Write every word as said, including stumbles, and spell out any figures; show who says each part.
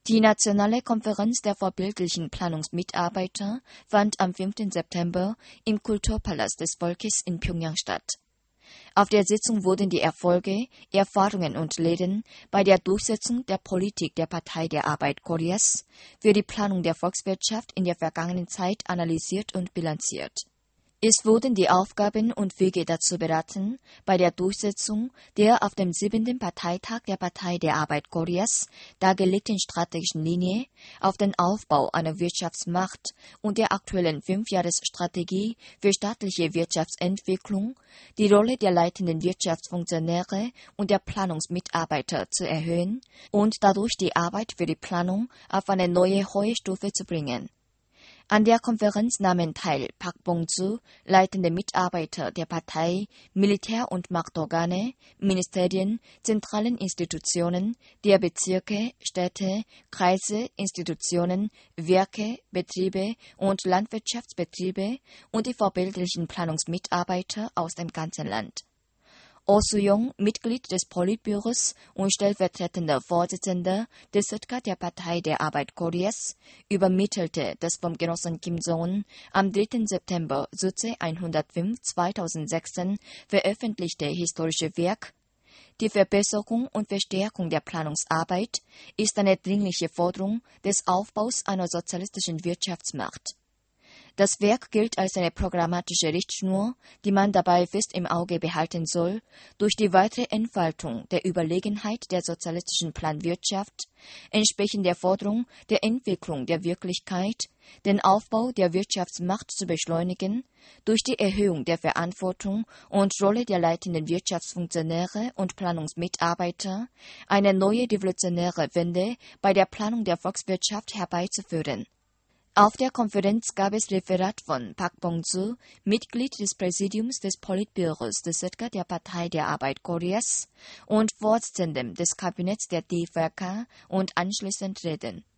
Speaker 1: Die Nationale Konferenz der vorbildlichen Planungsmitarbeiter fand am fünften September im Kulturpalast des Volkes in Pjöngjang statt. Auf der Sitzung wurden die Erfolge, Erfahrungen und Lehren bei der Durchsetzung der Politik der Partei der Arbeit Koreas für die Planung der Volkswirtschaft in der vergangenen Zeit analysiert und bilanziert. Es wurden die Aufgaben und Wege dazu beraten, bei der Durchsetzung der auf dem siebten Parteitag der Partei der Arbeit Koreas dargelegten strategischen Linie auf den Aufbau einer Wirtschaftsmacht und der aktuellen Fünfjahresstrategie für staatliche Wirtschaftsentwicklung die Rolle der leitenden Wirtschaftsfunktionäre und der Planungsmitarbeiter zu erhöhen und dadurch die Arbeit für die Planung auf eine neue hohe Stufe zu bringen. An der Konferenz nahmen teil Park Bong-ju, leitende Mitarbeiter der Partei, Militär- und Machtorgane, Ministerien, zentralen Institutionen, der Bezirke, Städte, Kreise, Institutionen, Werke, Betriebe und Landwirtschaftsbetriebe und die vorbildlichen Planungsmitarbeiter aus dem ganzen Land. Oh Soo-young, Mitglied des Politbüros und stellvertretender Vorsitzender des S E D K der Partei der Arbeit Koreas, übermittelte das vom Genossen Kim Jong-un am dritten September Suze hundertfünf zweitausendsechzehn veröffentlichte historische Werk. Die Verbesserung und Verstärkung der Planungsarbeit ist eine dringliche Forderung des Aufbaus einer sozialistischen Wirtschaftsmacht. Das Werk gilt als eine programmatische Richtschnur, die man dabei fest im Auge behalten soll, durch die weitere Entfaltung der Überlegenheit der sozialistischen Planwirtschaft, entsprechend der Forderung der Entwicklung der Wirklichkeit, den Aufbau der Wirtschaftsmacht zu beschleunigen, durch die Erhöhung der Verantwortung und Rolle der leitenden Wirtschaftsfunktionäre und Planungsmitarbeiter, eine neue revolutionäre Wende bei der Planung der Volkswirtschaft herbeizuführen. Auf der Konferenz gab es Referat von Park Bong-ju, Mitglied des Präsidiums des Politbüros des S E D K der Partei der Arbeit Koreas und Vorsitzendem des Kabinetts der D V R K und anschließend Reden.